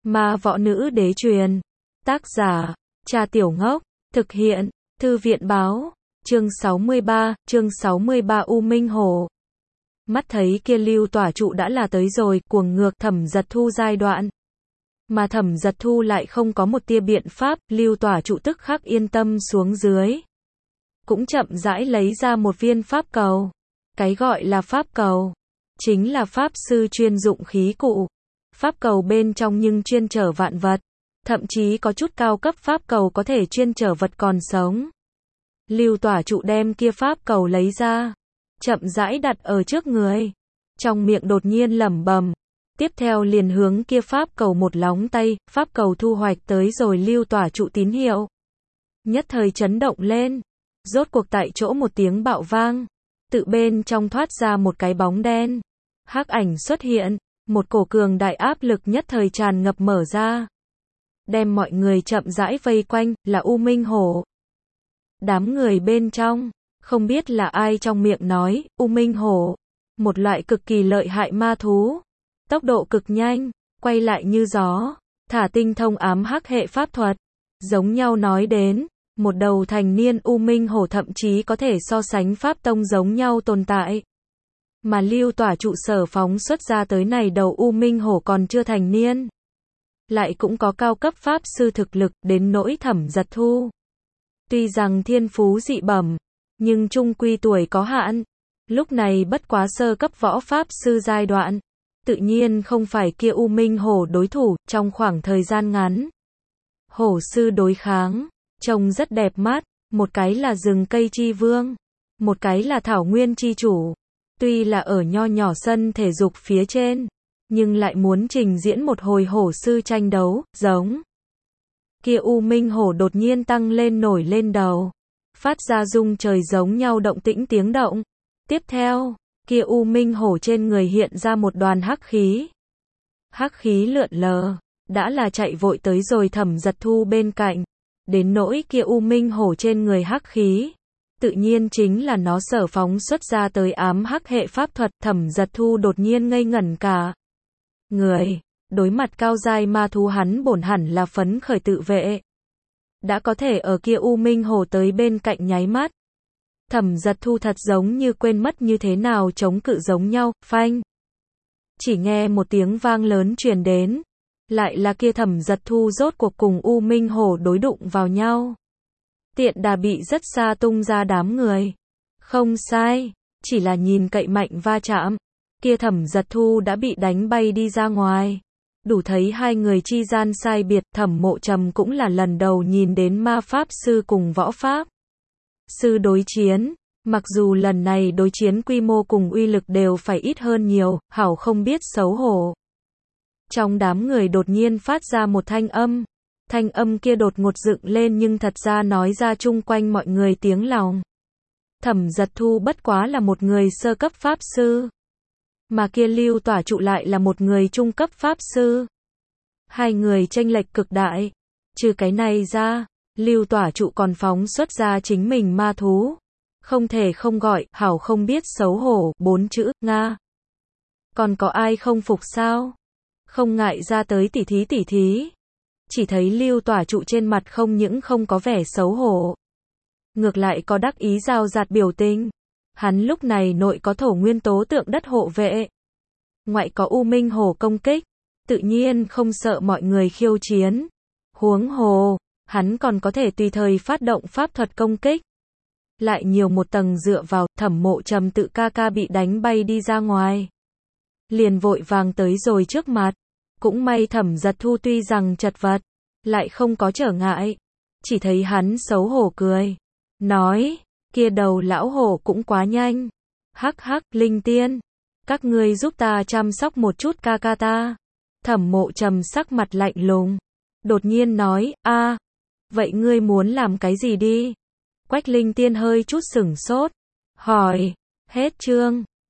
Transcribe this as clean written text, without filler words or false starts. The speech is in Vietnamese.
Ma võ nữ đế truyền. Tác giả, Cha Tiểu Ngốc. Thực hiện, Thư viện báo. Chương 63 U Minh Hổ. Mắt thấy kia Lưu Tỏa Trụ đã là tới rồi, cuồng ngược Thẩm Giật Thu giai đoạn. Mà Thẩm Giật Thu lại không có một tia biện pháp, Lưu Tỏa Trụ tức khắc yên tâm xuống dưới. Cũng chậm rãi lấy ra một viên pháp cầu. Cái gọi là pháp cầu, chính là pháp sư chuyên dụng khí cụ. Pháp cầu bên trong nhưng chuyên chở vạn vật. Thậm chí có chút cao cấp pháp cầu có thể chuyên chở vật còn sống. Lưu Tỏa Trụ đem kia pháp cầu lấy ra, chậm rãi đặt ở trước người. Trong miệng đột nhiên lẩm bẩm. Tiếp theo liền hướng kia pháp cầu một lóng tay, pháp cầu thu hoạch tới rồi Lưu Tỏa Trụ tín hiệu. Nhất thời chấn động lên. Rốt cuộc tại chỗ một tiếng bạo vang. Tự bên trong thoát ra một cái bóng đen. Hắc ảnh xuất hiện. Một cổ cường đại áp lực nhất thời tràn ngập mở ra. Đem mọi người chậm rãi vây quanh, là U Minh Hổ. Đám người bên trong, không biết là ai trong miệng nói, U Minh Hổ. Một loại cực kỳ lợi hại ma thú. Tốc độ cực nhanh, quay lại như gió, thả tinh thông ám hắc hệ pháp thuật. Giống nhau nói đến, một đầu thành niên U Minh Hổ thậm chí có thể so sánh pháp tông giống nhau tồn tại. Mà Lưu Tỏa Trụ sở phóng xuất ra tới này đầu U Minh Hổ còn chưa thành niên. Lại cũng có cao cấp pháp sư thực lực đến nỗi Thẩm Giật Thu. Tuy rằng thiên phú dị bẩm, nhưng chung quy tuổi có hạn. Lúc này bất quá sơ cấp võ pháp sư giai đoạn. Tự nhiên không phải kia U Minh Hổ đối thủ trong khoảng thời gian ngắn. Hổ sư đối kháng, trông rất đẹp mắt. Một cái là rừng cây chi vương, một cái là thảo nguyên chi chủ. Tuy là ở nho nhỏ sân thể dục phía trên, nhưng lại muốn trình diễn một hồi hổ sư tranh đấu, giống. Kia U Minh Hổ đột nhiên tăng lên nổi lên đầu, phát ra rung trời giống nhau động tĩnh tiếng động. Tiếp theo, kia U Minh Hổ trên người hiện ra một đoàn hắc khí. Hắc khí lượn lờ, đã là chạy vội tới rồi Thẩm Giật Thu bên cạnh. Đến nỗi kia U Minh Hổ trên người hắc khí, tự nhiên chính là nó sở phóng xuất ra tới ám hắc hệ pháp thuật. Thẩm Giật Thu đột nhiên ngây ngẩn cả người. Đối mặt cao giai ma thú hắn bổn hẳn là phấn khởi tự vệ. Đã có thể ở kia U Minh Hổ tới bên cạnh nháy mắt. Thẩm Giật Thu thật giống như quên mất như thế nào chống cự giống nhau, phanh. Chỉ nghe một tiếng vang lớn truyền đến. Lại là kia Thẩm Giật Thu rốt cuộc cùng U Minh Hổ đối đụng vào nhau. Tiện đà bị rất xa tung ra đám người. Không sai, chỉ là nhìn cậy mạnh va chạm. Kia Thẩm Giật Thu đã bị đánh bay đi ra ngoài. Đủ thấy hai người chi gian sai biệt. Thẩm Mộ Trầm cũng là lần đầu nhìn đến ma pháp sư cùng võ pháp sư đối chiến. Mặc dù lần này đối chiến quy mô cùng uy lực đều phải ít hơn nhiều, hảo không biết xấu hổ. Trong đám người đột nhiên phát ra một thanh âm. Thanh âm kia đột ngột dựng lên nhưng thật ra nói ra chung quanh mọi người tiếng lòng. Thẩm Giật Thu bất quá là một người sơ cấp pháp sư. Mà kia Lưu Tỏa Trụ lại là một người trung cấp pháp sư. Hai người chênh lệch cực đại. Trừ cái này ra, Lưu Tỏa Trụ còn phóng xuất ra chính mình ma thú. Không thể không gọi, hảo không biết xấu hổ, 4 chữ, Nga. Còn có ai không phục sao? Không ngại ra tới tỉ thí. Chỉ thấy Lưu Tỏa Trụ trên mặt không những không có vẻ xấu hổ. Ngược lại có đắc ý rào rạt biểu tình. Hắn lúc này nội có thổ nguyên tố tượng đất hộ vệ. Ngoại có U Minh Hổ công kích. Tự nhiên không sợ mọi người khiêu chiến. Huống hồ, hắn còn có thể tùy thời phát động pháp thuật công kích. Lại nhiều một tầng dựa vào. Thẩm Mộ Trầm tự ca bị đánh bay đi ra ngoài. Liền vội vàng tới rồi trước mặt. Cũng may Thẩm Giật Thu tuy rằng chật vật, lại không có trở ngại. Chỉ thấy hắn xấu hổ cười. Nói, kia đầu lão hổ cũng quá nhanh. Hắc hắc, linh tiên. Các ngươi giúp ta chăm sóc một chút ca ta. Thẩm Mộ Trầm sắc mặt lạnh lùng. Đột nhiên nói, vậy ngươi muốn làm cái gì đi? Quách linh tiên hơi chút sửng sốt. Hỏi, hết chương.